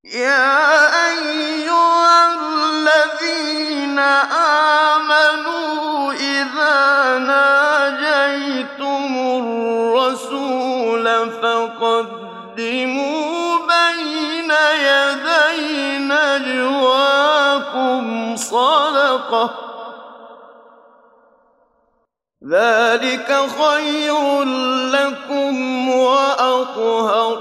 يَا أَيُّهَا الَّذِينَ آمَنُوا إِذَا نَاجَيْتُمُ الرَّسُولَ فَقَدِّمُوا بَيْنَ يَدَيْ نَجْوَاكُمْ صَدَقَةً ۚ ذَٰلِكَ خَيْرٌ لَّكُمْ وَأَطْهَرُ ۚ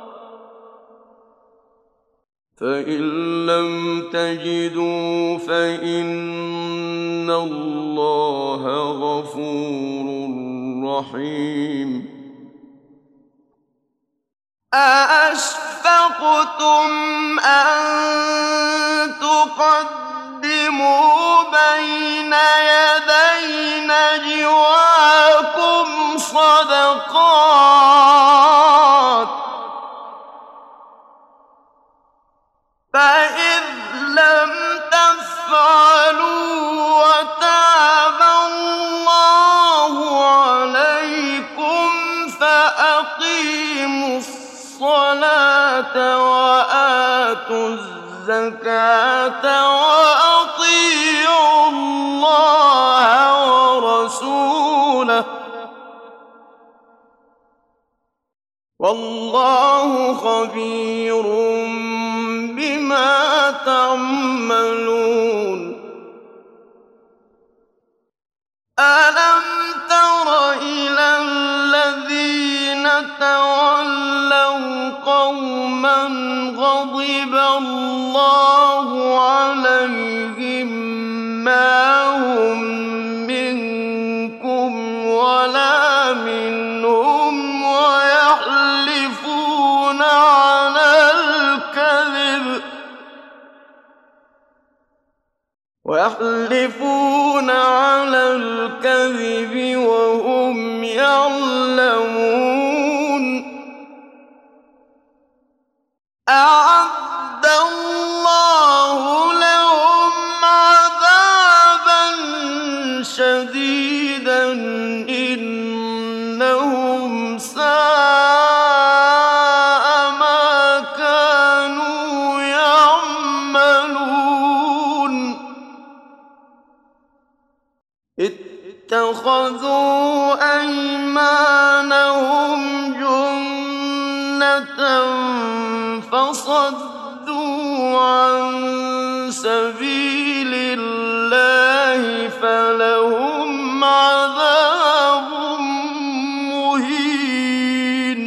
فَإِن لَّمْ تَجِدُوا فَإِنَّ اللَّهَ غَفُورٌ رَّحِيمٌ أَأَشْفَقْتُمْ أَن تُقَدِّمُوا بَيْنَ يَدَيْ نَجْوَاكُمْ صَدَقَاتٍ ۚ فَإِذْ لَمْ تَفْعَلُوا وَتَابَ اللَّهُ عَلَيْكُمْ فَأَقِيمُوا الصَّلَاةَ وَآتُوا الزَّكَاةَ وَأَطِيعُوا اللَّهَ وَرَسُولَهُ ۚ وَاللَّهُ خَبِيرٌ بِمَا تَعْمَلُونَ أَلَمْ تَرَ إِلَى الَّذِينَ تَوَلَّوْا قَوْمًا غَضِبَ اللَّهُ عَلَيْهِم مَّا هُم مِّنكُمْ وَلَا مِنْهُمْ وَيَحْلِفُونَ عَلَى الْكَذِبِ وَهُمْ يَعْلَمُونَ أَعَدَّ اللَّهُ لَهُمْ عَذَابًا شَدِيدًا إِنَّهُمْ سَاءَ مَا كَانُوا يَعْمَلُونَ اتَّخَذُوا أَيْمَانَهُمْ جُنَّةً فَصَدُّوا عَن سَبِيلِ اللَّهِ فَلَهُمْ عَذَابٌ مُّهِينٌ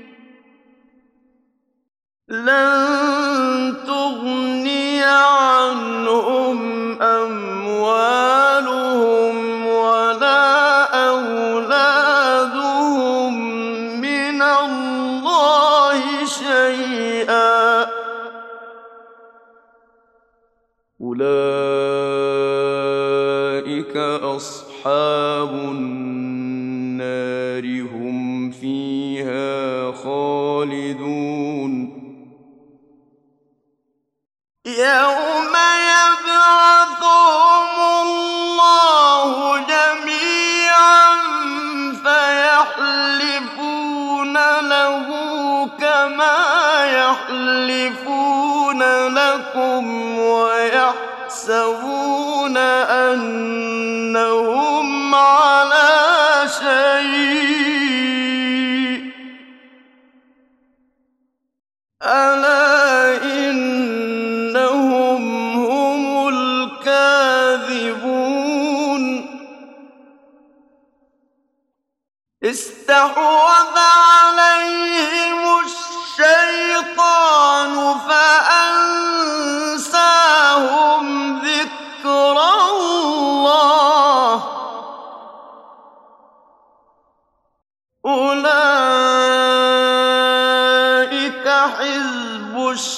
لَّن تُغْنِيَ عَنْهُمْ أَمْوَالُهُمْ وَلَا أَوْلَادُهُم مِّنَ اللَّهِ شَيْئًا ۖ أُولَٰئِكَ أَصْحَابُ النَّارِ ۖ هُمْ فِيهَا خَالِدُونَ يَوْمَ يَبْعَثُهُمُ اللَّهُ جَمِيعًا فَيَحْلِفُونَ لَهُ كَمَا يَحْلِفُونَ لَكُمْ وَيَحْسَبُونَ أَنَّهُمْ عَلَىٰ شَيْءٍ ۚ أَلَا إِنَّهُمْ هُمُ الْكَاذِبُونَ اسْتَحْوَذَ عَلَيْهِمُ الشَّيْطَانُ فَأَنسَاهُمْ ذِكْرَ اللَّهِ ۚ أُولَٰئِكَ حِزْبُ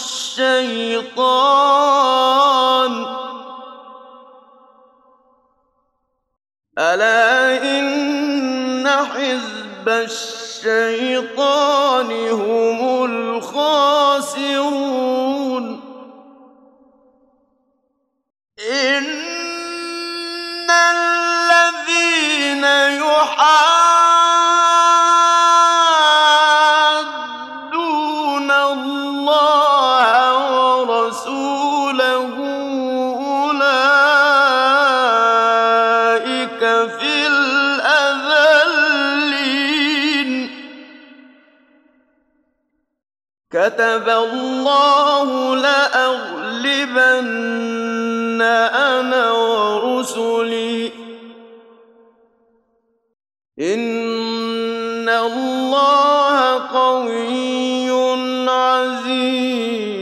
الشَّيْطَانِ ۚ أَلَا إِنَّ حِزْبَ الشَّيْطَانِ هُمُ الْخَاسِرُونَ إِنَّ الَّذِينَ يُحَادُّونَ اللَّهَ في الأذلين كتب الله لأغلبن أنا ورسلي إن الله قوي عزيز